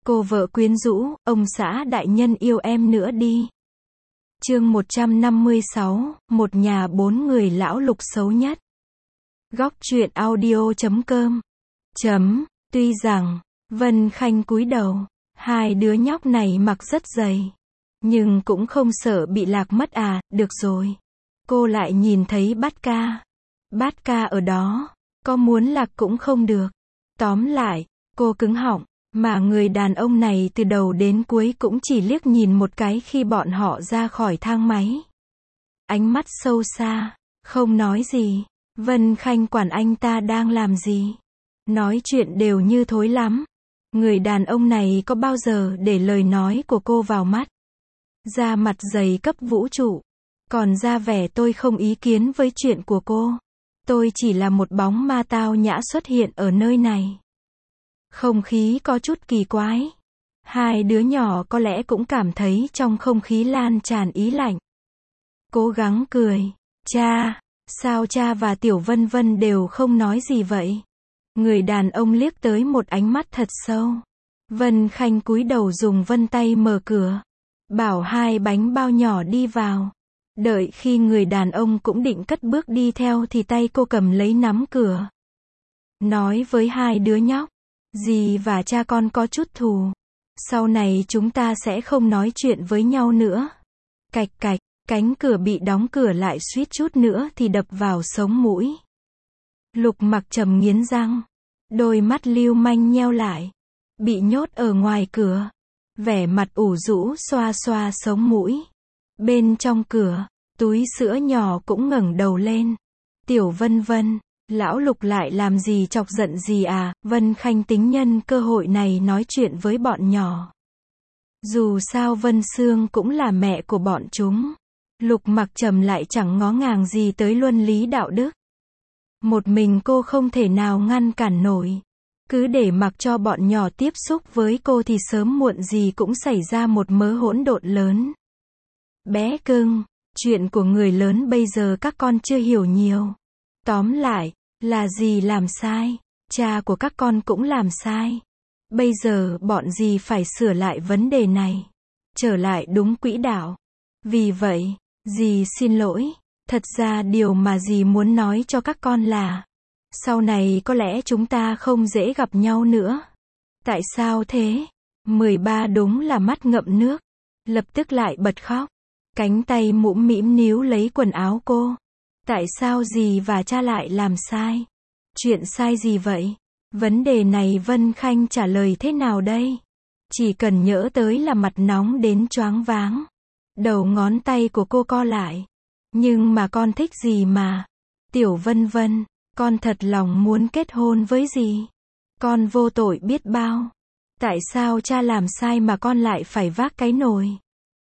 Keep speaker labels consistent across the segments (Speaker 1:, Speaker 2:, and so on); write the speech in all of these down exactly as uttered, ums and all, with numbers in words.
Speaker 1: Cô vợ quyến rũ, ông xã đại nhân yêu em nữa đi. Chương một trăm năm mươi sáu, một nhà bốn người lão Lục xấu nhất. Góc truyện audio chấm com. Chấm, tuy rằng, Vân Khanh cúi đầu, hai đứa nhóc này mặc rất dày. Nhưng cũng không sợ bị lạc mất à, được rồi. Cô lại nhìn thấy Bát Ca. Bát Ca ở đó, có muốn lạc cũng không được. Tóm lại, cô cứng họng, mà người đàn ông này từ đầu đến cuối cũng chỉ liếc nhìn một cái khi bọn họ ra khỏi thang máy. Ánh mắt sâu xa, không nói gì. Vân Khanh quản anh ta đang làm gì. Nói chuyện đều như thối lắm. Người đàn ông này có bao giờ để lời nói của cô vào mắt. Da mặt dày cấp vũ trụ. Còn ra vẻ tôi không ý kiến với chuyện của cô. Tôi chỉ là một bóng ma tao nhã xuất hiện ở nơi này. Không khí có chút kỳ quái. Hai đứa nhỏ có lẽ cũng cảm thấy trong không khí lan tràn ý lạnh. Cố gắng cười. Cha, sao cha và Tiểu Vân Vân đều không nói gì vậy? Người đàn ông liếc tới một ánh mắt thật sâu. Vân Khanh cúi đầu dùng vân tay mở cửa. Bảo hai bánh bao nhỏ đi vào. Đợi khi người đàn ông cũng định cất bước đi theo thì tay cô cầm lấy nắm cửa. Nói với hai đứa nhóc. Dì và cha con có chút thù. Sau này chúng ta sẽ không nói chuyện với nhau nữa. Cạch cạch, cánh cửa bị đóng cửa lại suýt chút nữa thì đập vào sống mũi. Lục Mặc Trầm nghiến răng. Đôi mắt lưu manh nheo lại. Bị nhốt ở ngoài cửa. Vẻ mặt ủ rũ xoa xoa sống mũi. Bên trong cửa, túi sữa nhỏ cũng ngẩng đầu lên. Tiểu Vân Vân. Lão Lục lại làm gì chọc giận gì à? Vân Khanh tính nhân cơ hội này nói chuyện với bọn nhỏ. Dù sao Vân Sương cũng là mẹ của bọn chúng. Lục Mặc Trầm lại chẳng ngó ngàng gì tới luân lý đạo đức. Một mình cô không thể nào ngăn cản nổi. Cứ để mặc cho bọn nhỏ tiếp xúc với cô thì sớm muộn gì cũng xảy ra một mớ hỗn độn lớn. Bé cưng, chuyện của người lớn bây giờ các con chưa hiểu nhiều. Tóm lại, là dì làm sai, cha của các con cũng làm sai. Bây giờ bọn dì phải sửa lại vấn đề này, trở lại đúng quỹ đạo. Vì vậy, dì xin lỗi, thật ra điều mà dì muốn nói cho các con là, sau này có lẽ chúng ta không dễ gặp nhau nữa. Tại sao thế? mười ba đúng là mắt ngậm nước, lập tức lại bật khóc. Cánh tay mũm mĩm níu lấy quần áo cô. Tại sao dì và cha lại làm sai? Chuyện sai gì vậy? Vấn đề này Vân Khanh trả lời thế nào đây? Chỉ cần nhớ tới là mặt nóng đến choáng váng. Đầu ngón tay của cô co lại. Nhưng mà con thích gì mà? Tiểu Vân Vân, con thật lòng muốn kết hôn với dì. Con vô tội biết bao. Tại sao cha làm sai mà con lại phải vác cái nồi?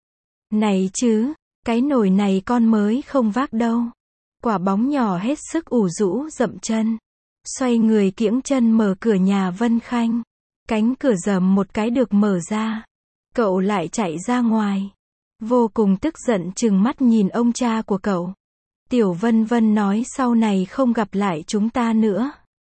Speaker 1: Này chứ, cái nồi này con mới không vác đâu. Quả bóng nhỏ hết sức ủ rũ dậm chân. Xoay người kiễng chân mở cửa nhà Vân Khanh. Cánh cửa rầm một cái được mở ra. Cậu lại chạy ra ngoài. Vô cùng tức giận trừng mắt nhìn ông cha của cậu. Tiểu Vân Vân nói sau này không gặp lại chúng ta nữa.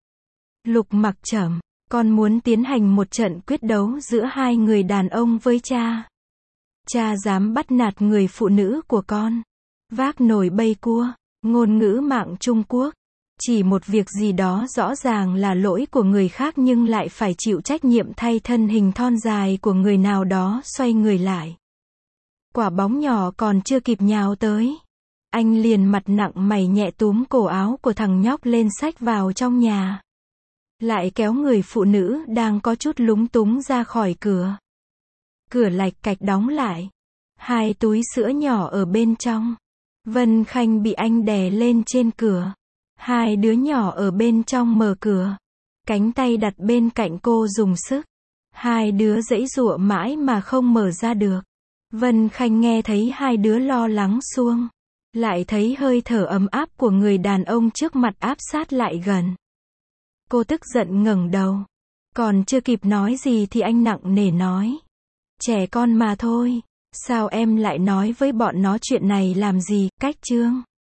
Speaker 1: Lục Mặc Trầm, con muốn tiến hành một trận quyết đấu giữa hai người đàn ông với cha. Cha dám bắt nạt người phụ nữ của con. Vác nồi bay cua. Ngôn ngữ mạng Trung Quốc. Chỉ một việc gì đó rõ ràng là lỗi của người khác nhưng lại phải chịu trách nhiệm thay thân hình thon dài của người nào đó xoay người lại. Quả bóng nhỏ còn chưa kịp nhào tới. Anh liền mặt nặng mày nhẹ túm cổ áo của thằng nhóc lên xách vào trong nhà. Lại kéo người phụ nữ đang có chút lúng túng ra khỏi cửa. Cửa lạch cạch đóng lại. Hai túi sữa nhỏ ở bên trong. Vân Khanh bị anh đè lên trên cửa. Hai đứa nhỏ ở bên trong mở cửa. Cánh tay đặt bên cạnh cô dùng sức. Hai đứa giãy giụa mãi mà không mở ra được. Vân Khanh nghe thấy hai đứa lo lắng xuông. Lại thấy hơi thở ấm áp của người đàn ông trước mặt áp sát lại gần. Cô tức giận ngẩng đầu. Còn chưa kịp nói gì thì anh nặng nề nói. Trẻ con mà thôi. Sao em lại nói với bọn nó chuyện này làm gì? Cách chương.